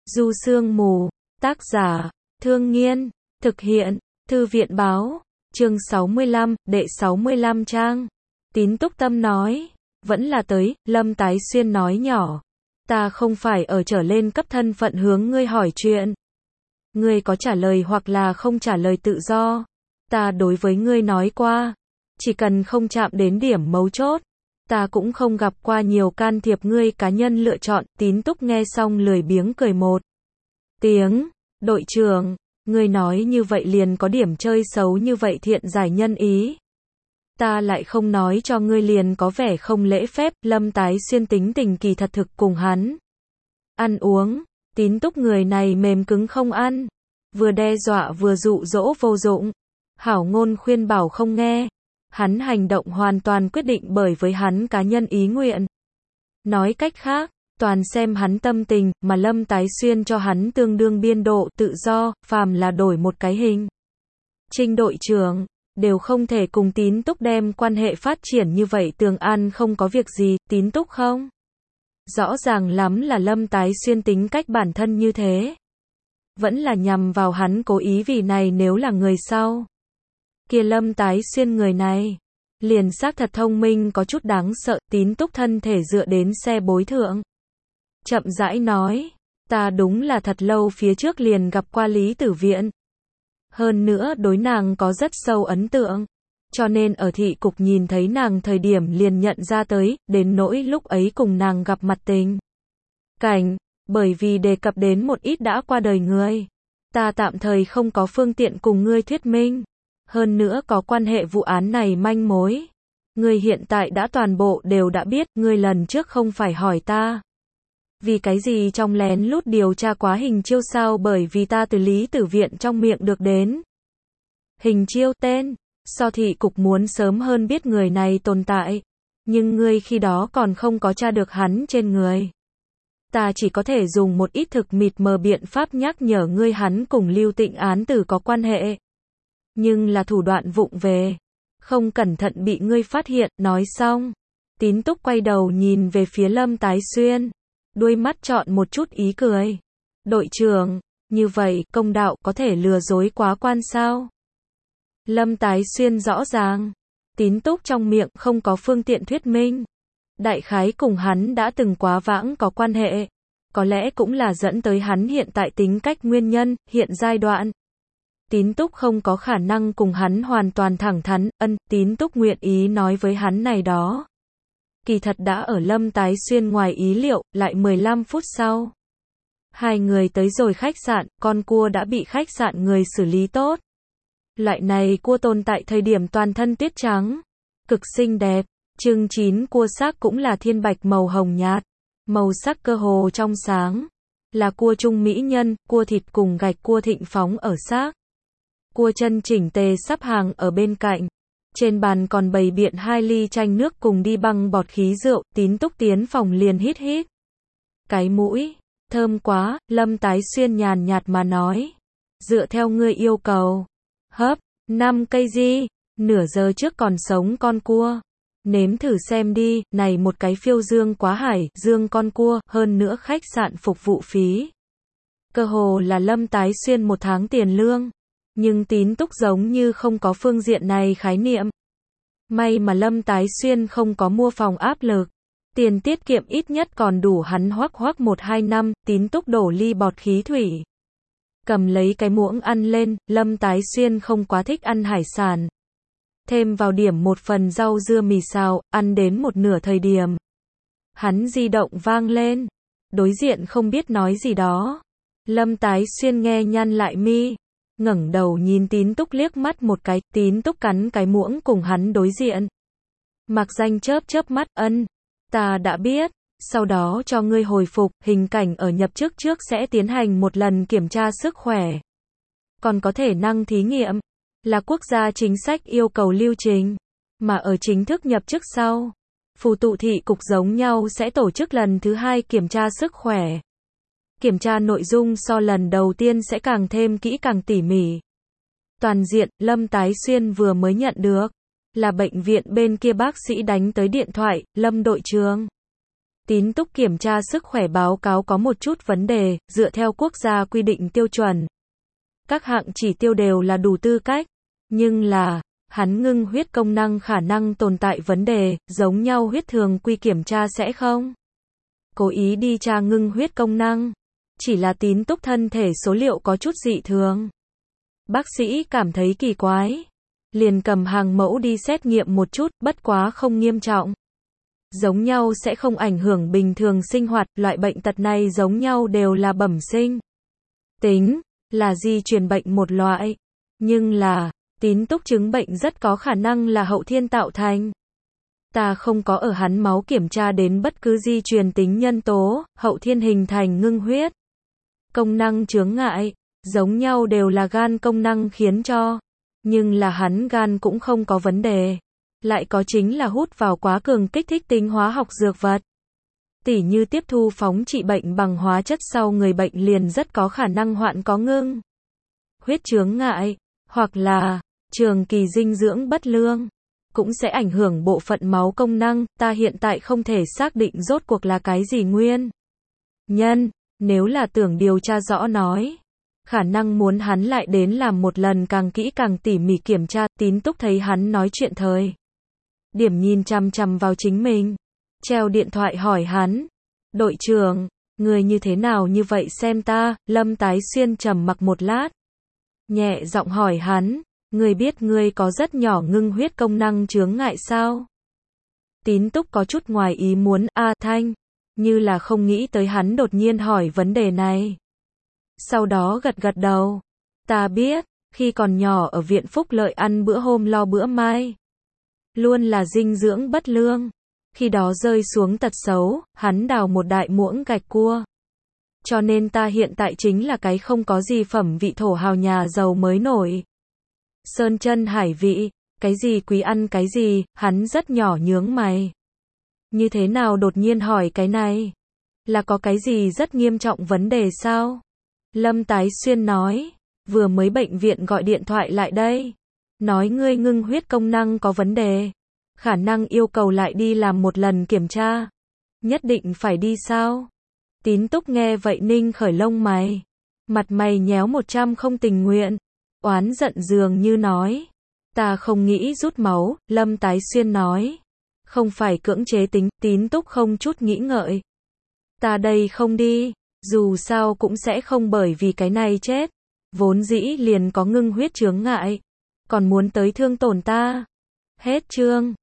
Du Sương Mù, tác giả, Thương Nghiên, thực hiện, Thư viện báo, chương 65, đệ 65 trang. Tín Túc Tâm nói, vẫn là tới, Lâm Tái Xuyên nói nhỏ. Ta không phải ở trở lên cấp thân phận hướng ngươi hỏi chuyện. Ngươi có trả lời hoặc là không trả lời tự do. Ta đối với ngươi nói qua, chỉ cần không chạm đến điểm mấu chốt. Ta cũng không gặp qua nhiều can thiệp ngươi cá nhân lựa chọn. Tín Túc nghe xong lười biếng cười một tiếng. Đội trưởng, ngươi nói như vậy liền có điểm chơi xấu như vậy thiện giải nhân ý. Ta lại không nói cho ngươi liền có vẻ không lễ phép. Lâm Tái Xuyên tính tình kỳ thật thực cùng hắn ăn uống. Tín Túc người này mềm cứng không ăn, vừa đe dọa vừa dụ dỗ vô dụng, hảo ngôn khuyên bảo không nghe. Hắn hành động hoàn toàn quyết định bởi với hắn cá nhân ý nguyện. Nói cách khác, toàn xem hắn tâm tình, mà Lâm Tái Xuyên cho hắn tương đương biên độ tự do, phàm là đổi một cái hình. Trinh đội trưởng, đều không thể cùng Tín Túc đem quan hệ phát triển như vậy. Tường An không có việc gì, Tín Túc không? Rõ ràng lắm là Lâm Tái Xuyên tính cách bản thân như thế. Vẫn là nhằm vào hắn cố ý vì này nếu là người sau. Kia Lâm Tái Xuyên người này, liền xác thật thông minh có chút đáng sợ. Tín Túc thân thể dựa đến xe bối thượng. Chậm rãi nói, ta đúng là thật lâu phía trước liền gặp qua Lý Tử Viện. Hơn nữa đối nàng có rất sâu ấn tượng. Cho nên ở thị cục nhìn thấy nàng thời điểm liền nhận ra tới, đến nỗi lúc ấy cùng nàng gặp mặt tình cảnh, bởi vì đề cập đến một ít đã qua đời người. Ta tạm thời không có phương tiện cùng ngươi thuyết minh. Hơn nữa có quan hệ vụ án này manh mối. Ngươi hiện tại đã toàn bộ đều đã biết, ngươi lần trước không phải hỏi ta. Vì cái gì trong lén lút điều tra quá Hình Chiêu sao? Bởi vì ta từ Lý Tử Viện trong miệng được đến Hình Chiêu tên. So thị cục muốn sớm hơn biết người này tồn tại. Nhưng ngươi khi đó còn không có tra được hắn trên người. Ta chỉ có thể dùng một ít thực mịt mờ biện pháp nhắc nhở ngươi hắn cùng Lưu Tịnh án tử có quan hệ. Nhưng là thủ đoạn vụng về. Không cẩn thận bị ngươi phát hiện. Nói xong, Tín Túc quay đầu nhìn về phía Lâm Tái Xuyên. Đuôi mắt chọn một chút ý cười. Đội trưởng, như vậy, công đạo có thể lừa dối quá quan sao? Lâm Tái Xuyên rõ ràng. Tín Túc trong miệng không có phương tiện thuyết minh. Đại khái cùng hắn đã từng quá vãng có quan hệ. Có lẽ cũng là dẫn tới hắn hiện tại tính cách nguyên nhân, hiện giai đoạn. Tín Túc không có khả năng cùng hắn hoàn toàn thẳng thắn. Tín Túc nguyện ý nói với hắn này đó. Kỳ thật đã ở Lâm Tái Xuyên ngoài ý liệu. Lại 15 phút sau, hai người tới rồi khách sạn. Con cua đã bị khách sạn người xử lý tốt. Loại này cua tồn tại thời điểm toàn thân tuyết trắng, cực xinh đẹp. Chưng chín cua xác cũng là thiên bạch màu hồng nhạt, màu sắc cơ hồ trong sáng, là cua trung mỹ nhân. Cua thịt cùng gạch cua thịnh phóng ở xác. Cua chân chỉnh tề sắp hàng ở bên cạnh. Trên bàn còn bày biện 2 ly chanh nước cùng đi băng bọt khí rượu. Tín Túc tiến phòng liền hít hít cái mũi, thơm quá. Lâm Tái Xuyên nhàn nhạt mà nói, dựa theo ngươi yêu cầu, hấp 5 cây gì, nửa giờ trước còn sống con cua. Nếm thử xem đi, này một cái phiêu dương quá hải, dương con cua, hơn nữa khách sạn phục vụ phí. Cơ hồ là Lâm Tái Xuyên 1 tháng tiền lương. Nhưng Tín Túc giống như không có phương diện này khái niệm. May mà Lâm Tái Xuyên không có mua phòng áp lực. Tiền tiết kiệm ít nhất còn đủ hắn hoắc 1-2 năm. Tín Túc đổ ly bọt khí thủy. Cầm lấy cái muỗng ăn lên. Lâm Tái Xuyên không quá thích ăn hải sản. Thêm vào điểm một phần rau dưa mì xào, ăn đến một nửa thời điểm. Hắn di động vang lên. Đối diện không biết nói gì đó. Lâm Tái Xuyên nghe nhăn lại mi. Ngẩng đầu nhìn Tín Túc liếc mắt một cái. Tín Túc cắn cái muỗng cùng hắn đối diện. Mạc Danh chớp chớp mắt. Ta đã biết. Sau đó cho ngươi hồi phục. Hình cảnh ở nhập chức trước sẽ tiến hành một lần kiểm tra sức khỏe. Còn có thể năng thí nghiệm. Là quốc gia chính sách yêu cầu lưu trình. Mà ở chính thức nhập chức sau, phù tụ thị cục giống nhau sẽ tổ chức lần thứ 2 kiểm tra sức khỏe. Kiểm tra nội dung so lần đầu tiên sẽ càng thêm kỹ càng tỉ mỉ. Toàn diện. Lâm Tái Xuyên vừa mới nhận được là bệnh viện bên kia bác sĩ đánh tới điện thoại. Lâm đội trưởng, Tín túc kiểm tra sức khỏe báo cáo có một chút vấn đề, dựa theo quốc gia quy định tiêu chuẩn. Các hạng chỉ tiêu đều là đủ tư cách, nhưng là, hắn ngưng huyết công năng khả năng tồn tại vấn đề, giống nhau huyết thường quy kiểm tra sẽ không cố ý đi tra ngưng huyết công năng, chỉ là tín túc thân thể số liệu có chút dị thường. Bác sĩ cảm thấy kỳ quái, liền cầm hàng mẫu đi xét nghiệm một chút, bất quá không nghiêm trọng. Giống nhau sẽ không ảnh hưởng bình thường sinh hoạt, loại bệnh tật này giống nhau đều là bẩm sinh. Tính, là di truyền bệnh một loại, nhưng là, tín túc chứng bệnh rất có khả năng là hậu thiên tạo thành. Ta không có ở hắn máu kiểm tra đến bất cứ di truyền tính nhân tố, hậu thiên hình thành ngưng huyết. Công năng chướng ngại, giống nhau đều là gan công năng khiến cho, nhưng là hắn gan cũng không có vấn đề. Lại có chính là hút vào quá cường kích thích tính hóa học dược vật. Tỉ như tiếp thu phóng trị bệnh bằng hóa chất sau người bệnh liền rất có khả năng hoạn có ngưng huyết chướng ngại, hoặc là trường kỳ dinh dưỡng bất lương, cũng sẽ ảnh hưởng bộ phận máu công năng, ta hiện tại không thể xác định rốt cuộc là cái gì nguyên nhân, nếu là tưởng điều tra rõ nói, khả năng muốn hắn lại đến làm một lần càng kỹ càng tỉ mỉ kiểm tra. Tín túc thấy hắn nói chuyện thời điểm nhìn chằm chằm vào chính mình, treo điện thoại hỏi hắn, đội trưởng, người như thế nào như vậy xem ta. Lâm Tái Xuyên trầm mặc một lát, nhẹ giọng hỏi hắn, người biết ngươi có rất nhỏ ngưng huyết công năng chướng ngại sao? Tín túc có chút ngoài ý muốn, Thanh, như là không nghĩ tới hắn đột nhiên hỏi vấn đề này. Sau đó gật gật đầu, ta biết, khi còn nhỏ ở viện phúc lợi ăn bữa hôm lo bữa mai. Luôn là dinh dưỡng bất lương. Khi đó rơi xuống tật xấu, hắn đào một đại muỗng gạch cua. Cho nên ta hiện tại chính là cái không có gì phẩm vị thổ hào nhà giàu mới nổi. Sơn chân hải vị, cái gì quý ăn cái gì, hắn rất nhỏ nhướng mày. Như thế nào đột nhiên hỏi cái này? Là có cái gì rất nghiêm trọng vấn đề sao? Lâm Tái Xuyên nói, vừa mới bệnh viện gọi điện thoại lại đây. Nói ngươi ngưng huyết công năng có vấn đề. Khả năng yêu cầu lại đi làm một lần kiểm tra. Nhất định phải đi sao? Tín túc nghe vậy ninh khởi lông mày. Mặt mày nhéo 100 không tình nguyện. Oán giận dường như nói. Ta không nghĩ rút máu, Lâm Tái Xuyên nói. Không phải cưỡng chế tính, tín túc không chút nghĩ ngợi. Ta đây không đi, dù sao cũng sẽ không bởi vì cái này chết. Vốn dĩ liền có ngưng huyết chướng ngại. Còn muốn tới thương tổn ta. Hết chương.